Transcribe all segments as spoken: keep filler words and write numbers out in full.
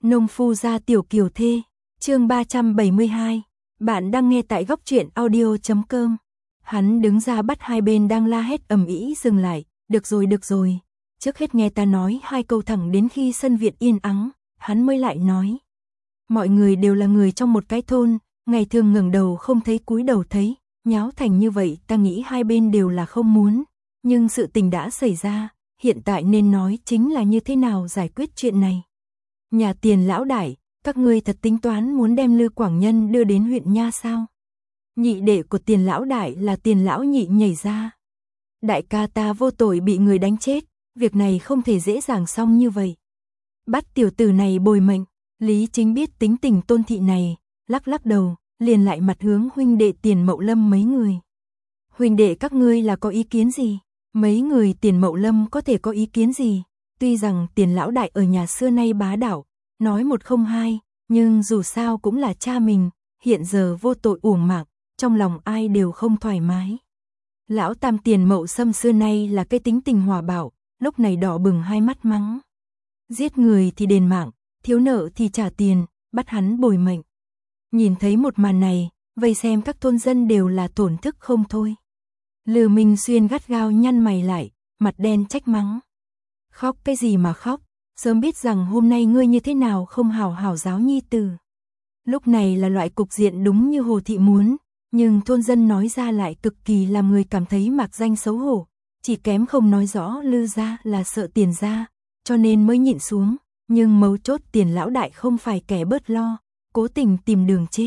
Nông phu gia tiểu kiều thê, chương ba trăm bảy mươi hai. Bạn đang nghe tại góc truyện audio chấm com. Hắn đứng ra bắt hai bên đang la hét ầm ĩ dừng lại, "Được rồi, được rồi, trước hết nghe ta nói hai câu thẳng đến khi sân viện yên ắng." Hắn mới lại nói, "Mọi người đều là người trong một cái thôn, ngày thường ngẩng đầu không thấy cúi đầu thấy, nháo thành như vậy, ta nghĩ hai bên đều là không muốn, nhưng sự tình đã xảy ra, hiện tại nên nói chính là như thế nào giải quyết chuyện này. Nhà Tiền lão đại, các ngươi thật tính toán muốn đem Lư Quảng Nhân đưa đến huyện Nha sao?" Nhị đệ của Tiền lão đại là Tiền lão nhị nhảy ra, "Đại ca ta vô tội bị người đánh chết, việc này không thể dễ dàng xong như vậy. Bắt tiểu tử này bồi mệnh." Lý Chính biết tính tình Tôn thị này, lắc lắc đầu, liền lại mặt hướng huynh đệ Tiền Mậu Lâm mấy người. "Huynh đệ các ngươi là có ý kiến gì?" Mấy người Tiền Mậu Lâm có thể có ý kiến gì? Tuy rằng Tiền lão đại ở nhà xưa nay bá đạo, nói một không hai, nhưng dù sao cũng là cha mình, hiện giờ vô tội uổng mạng, trong lòng ai đều không thoải mái. Lão tam Tiền Mậu Sâm xưa nay là cái tính tình hòa bạo, lúc này đỏ bừng hai mắt mắng, "Giết người thì đền mạng, thiếu nợ thì trả tiền, bắt hắn bồi mệnh." Nhìn thấy một màn này, vây xem các thôn dân đều là thổn thức không thôi. Lư Minh Xuyên gắt gao nhăn mày lại, mặt đen trách mắng, "Khóc cái gì mà khóc, sớm biết rằng hôm nay ngươi như thế nào không hảo hảo giáo nhi tử." Lúc này là loại cục diện đúng như Hồ thị muốn, nhưng thôn dân nói ra lại cực kỳ làm người cảm thấy mạc danh xấu hổ, chỉ kém không nói rõ Lư gia là sợ Tiền gia, cho nên mới nhịn xuống, nhưng mấu chốt Tiền lão đại không phải kẻ bớt lo, cố tình tìm đường chết.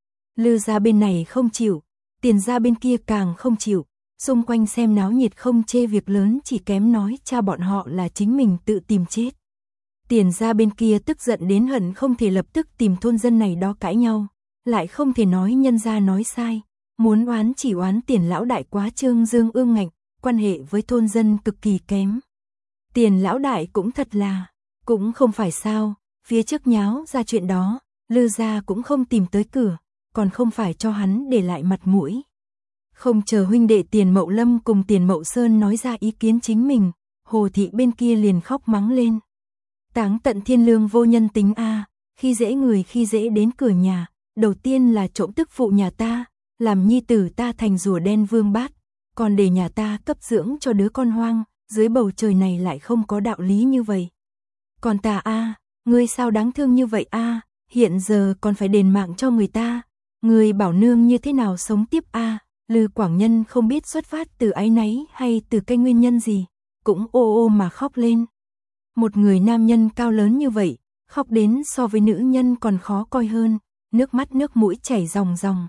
Lư gia bên này không chịu, Tiền gia bên kia càng không chịu. Xung quanh xem náo nhiệt không chê việc lớn, chỉ kém nói cha bọn họ là chính mình tự tìm chết. Tiền gia bên kia tức giận đến hận không thể lập tức tìm thôn dân này đó cãi nhau, lại không thể nói nhân gia nói sai, muốn oán chỉ oán Tiền lão đại quá trương dương ương ngạnh, quan hệ với thôn dân cực kỳ kém. Tiền lão đại cũng thật là, cũng không phải sao, phía trước nháo ra chuyện đó, Lư gia cũng không tìm tới cửa, còn không phải cho hắn để lại mặt mũi. Không chờ huynh đệ Tiền Mậu Lâm cùng Tiền Mậu Sơn nói ra ý kiến chính mình, Hồ thị bên kia liền khóc mắng lên, "Táng tận thiên lương vô nhân tính a, khi dễ người khi dễ đến cửa nhà, đầu tiên là trộm tức phụ nhà ta, làm nhi tử ta thành rùa đen vương bát, còn để nhà ta cấp dưỡng cho đứa con hoang, dưới bầu trời này lại không có đạo lý như vậy. Còn ta a, ngươi sao đáng thương như vậy a, hiện giờ còn phải đền mạng cho người ta, ngươi bảo nương như thế nào sống tiếp a?" Lư Quảng Nhân không biết xuất phát từ áy náy hay từ cái nguyên nhân gì, cũng ô ô mà khóc lên. Một người nam nhân cao lớn như vậy, khóc đến so với nữ nhân còn khó coi hơn, nước mắt nước mũi chảy ròng ròng.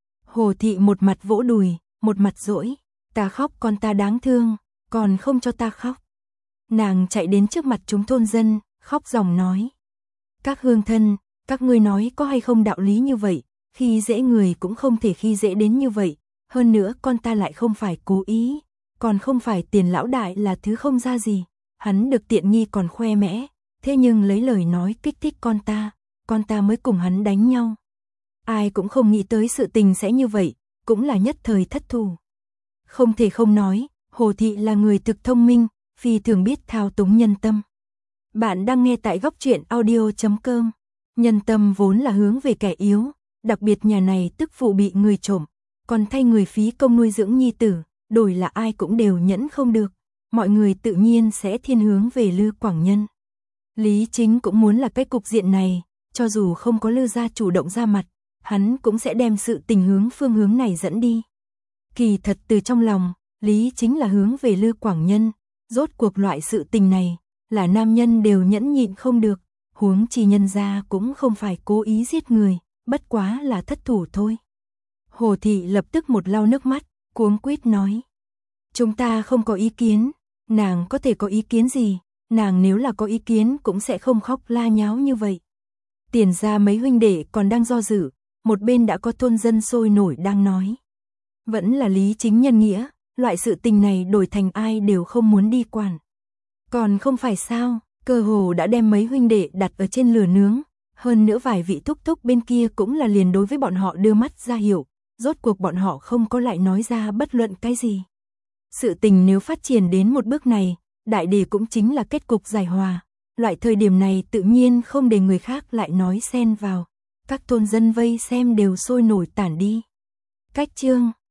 Hồ thị một mặt vỗ đùi, một mặt dỗi, "Ta khóc con ta đáng thương, còn không cho ta khóc." Nàng chạy đến trước mặt chúng thôn dân, khóc ròng nói, "Các hương thân, các ngươi nói có hay không đạo lý như vậy, khi dễ người cũng không thể khi dễ đến như vậy. Hơn nữa con ta lại không phải cố ý, còn không phải Tiền lão đại là thứ không ra gì, hắn được tiện nghi còn khoe mẽ, thế nhưng lấy lời nói kích thích con ta, con ta mới cùng hắn đánh nhau. Ai cũng không nghĩ tới sự tình sẽ như vậy, cũng là nhất thời thất thủ." Không thể không nói, Hồ thị là người thực thông minh, phi thường biết thao túng nhân tâm. Bạn đang nghe tại góc truyện audio chấm com. Nhân tâm vốn là hướng về kẻ yếu, đặc biệt nhà này tức phụ bị người trộm, còn thay người phí công nuôi dưỡng nhi tử, đổi là ai cũng đều nhẫn không được, mọi người tự nhiên sẽ thiên hướng về Lư Quảng Nhân. Lý Chính cũng muốn là cái cục diện này, cho dù không có Lư gia chủ động ra mặt, hắn cũng sẽ đem sự tình hướng phương hướng này dẫn đi. Kỳ thật từ trong lòng, Lý Chính là hướng về Lư Quảng Nhân, rốt cuộc loại sự tình này, là nam nhân đều nhẫn nhịn không được, huống chi nhân gia cũng không phải cố ý giết người, bất quá là thất thủ thôi. Hồ thị lập tức một lau nước mắt, cuống quýt nói, "Chúng ta không có ý kiến." Nàng có thể có ý kiến gì, nàng nếu là có ý kiến cũng sẽ không khóc la nháo như vậy. Tiền gia mấy huynh đệ còn đang do dự, một bên đã có thôn dân sôi nổi đang nói, vẫn là Lý Chính nhân nghĩa, loại sự tình này đổi thành ai đều không muốn đi quản. Còn không phải sao, cơ hồ đã đem mấy huynh đệ đặt ở trên lửa nướng, hơn nữa vài vị thúc thúc bên kia cũng là liền đối với bọn họ đưa mắt ra hiệu, rốt cuộc bọn họ không có lại nói ra bất luận cái gì. Sự tình nếu phát triển đến một bước này, đại đề cũng chính là kết cục giải hòa, Loại thời điểm này tự nhiên không để người khác lại nói xen vào. Các thôn dân vây xem đều sôi nổi tản đi. Cách chương